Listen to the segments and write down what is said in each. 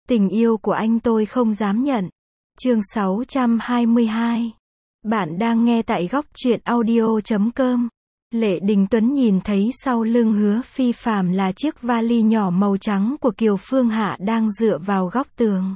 Tình yêu của anh tôi không dám nhận. Chương 622. Bạn đang nghe tại góc truyện audio.com. Lệ Đình Tuấn nhìn thấy sau lưng Hứa Phi Phàm là chiếc vali nhỏ màu trắng của Kiều Phương Hạ đang dựa vào góc tường.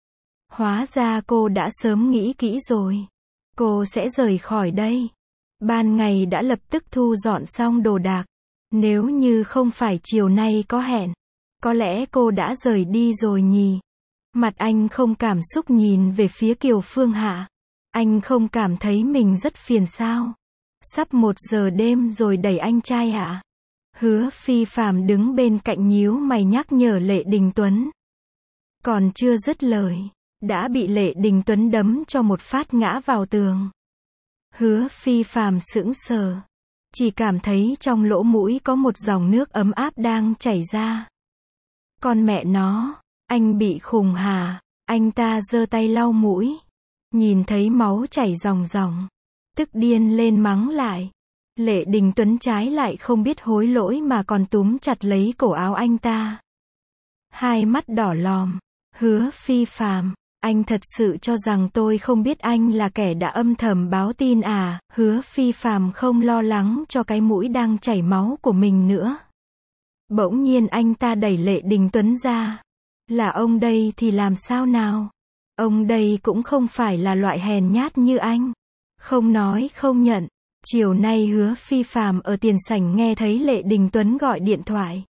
Hóa ra cô đã sớm nghĩ kỹ rồi. Cô sẽ rời khỏi đây. Ban ngày đã lập tức thu dọn xong đồ đạc. Nếu như không phải chiều nay có hẹn, có lẽ cô đã rời đi rồi nhỉ. Mặt anh không cảm xúc nhìn về phía Kiều Phương Hạ. Anh không cảm thấy mình rất phiền sao? Sắp 1 giờ đêm rồi đẩy anh trai ạ. Hứa Phi Phàm đứng bên cạnh nhíu mày nhắc nhở Lệ Đình Tuấn. Còn chưa dứt lời, đã bị Lệ Đình Tuấn đấm cho một phát ngã vào tường. Hứa Phi Phàm sững sờ, chỉ cảm thấy trong lỗ mũi có một dòng nước ấm áp đang chảy ra. Con mẹ nó, anh bị khùng hả? Anh ta giơ tay lau mũi, nhìn thấy máu chảy ròng ròng, tức điên lên mắng lại. Lệ Đình Tuấn trái lại không biết hối lỗi mà còn túm chặt lấy cổ áo anh ta. Hai mắt đỏ lòm. Hứa Phi Phàm, anh thật sự cho rằng tôi không biết anh là kẻ đã âm thầm báo tin à? Hứa Phi Phàm không lo lắng cho cái mũi đang chảy máu của mình nữa. Bỗng nhiên anh ta đẩy Lệ Đình Tuấn ra. Là ông đây thì làm sao nào? Ông đây cũng không phải là loại hèn nhát như anh. Không nói không nhận. Chiều nay Hứa Phi Phàm ở tiền sảnh nghe thấy Lệ Đình Tuấn gọi điện thoại.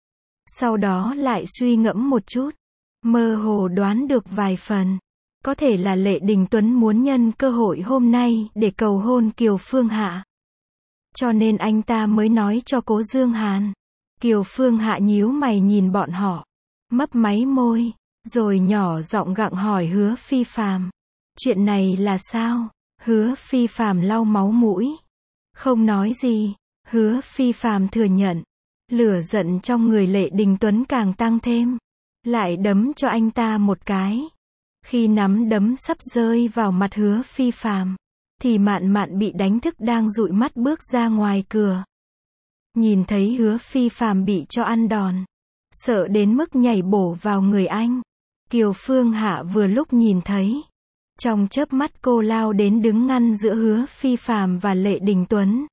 Sau đó lại suy ngẫm một chút. Mơ hồ đoán được vài phần. Có thể là Lệ Đình Tuấn muốn nhân cơ hội hôm nay để cầu hôn Kiều Phương Hạ. Cho nên anh ta mới nói cho Cố Dương Hàn. Kiều Phương Hạ nhíu mày nhìn bọn họ, mấp máy môi, rồi nhỏ giọng gặng hỏi Hứa Phi Phàm. Chuyện này là sao? Hứa Phi Phàm lau máu mũi, không nói gì. Hứa Phi Phàm thừa nhận. Lửa giận trong người Lệ Đình Tuấn càng tăng thêm, lại đấm cho anh ta một cái. Khi nắm đấm sắp rơi vào mặt Hứa Phi Phàm, thì Mạn Mạn bị đánh thức đang dụi mắt bước ra ngoài cửa. Nhìn thấy Hứa Phi Phàm bị cho ăn đòn, sợ đến mức nhảy bổ vào người anh. Kiều Phương Hạ vừa lúc nhìn thấy, trong chớp mắt cô lao đến đứng ngăn giữa Hứa Phi Phàm và Lệ Đình Tuấn.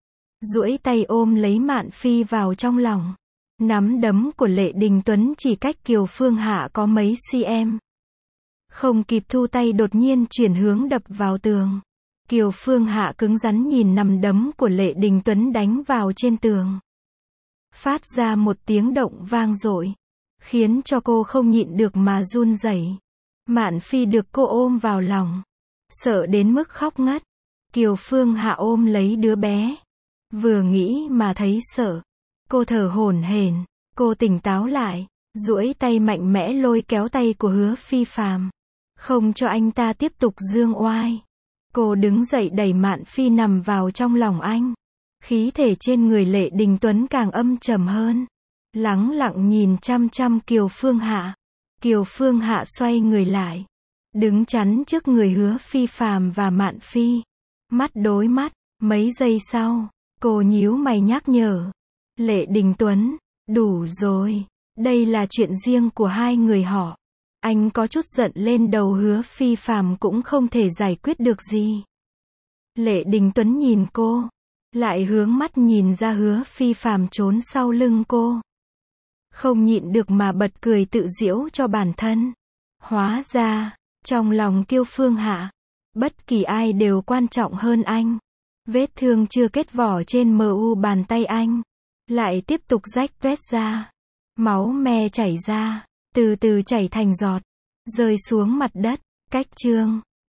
Duỗi tay ôm lấy Mạn Phi vào trong lòng. Nắm đấm của Lệ Đình Tuấn chỉ cách Kiều Phương Hạ có mấy cm. Không kịp thu tay đột nhiên chuyển hướng đập vào tường. Kiều Phương Hạ cứng rắn nhìn nắm đấm của Lệ Đình Tuấn đánh vào trên tường. Phát ra một tiếng động vang dội, khiến cho cô không nhịn được mà run rẩy. Mạn Phi được cô ôm vào lòng, sợ đến mức khóc ngất. Kiều Phương Hạ ôm lấy đứa bé, vừa nghĩ mà thấy sợ. Cô thở hổn hển, cô tỉnh táo lại, duỗi tay mạnh mẽ lôi kéo tay của Hứa Phi Phàm, không cho anh ta tiếp tục giương oai. Cô đứng dậy đẩy Mạn Phi nằm vào trong lòng anh. Khí thể trên người Lệ Đình Tuấn càng âm trầm hơn. Lắng lặng nhìn chăm chăm Kiều Phương Hạ. Kiều Phương Hạ xoay người lại, đứng chắn trước người Hứa Phi Phàm và Mạn Phi. Mắt đối mắt, mấy giây sau, cô nhíu mày nhắc nhở. Lệ Đình Tuấn, đủ rồi, đây là chuyện riêng của hai người họ. Anh có chút giận lên đầu Hứa Phi Phàm cũng không thể giải quyết được gì. Lệ Đình Tuấn nhìn cô, lại hướng mắt nhìn ra Hứa Phi Phàm trốn sau lưng cô. Không nhịn được mà bật cười tự giễu cho bản thân. Hóa ra, trong lòng Kiều Phương Hạ, bất kỳ ai đều quan trọng hơn anh. Vết thương chưa kết vỏ trên mu bàn tay anh, lại tiếp tục rách toét ra. Máu me chảy ra, từ từ chảy thành giọt, rơi xuống mặt đất. Cách chương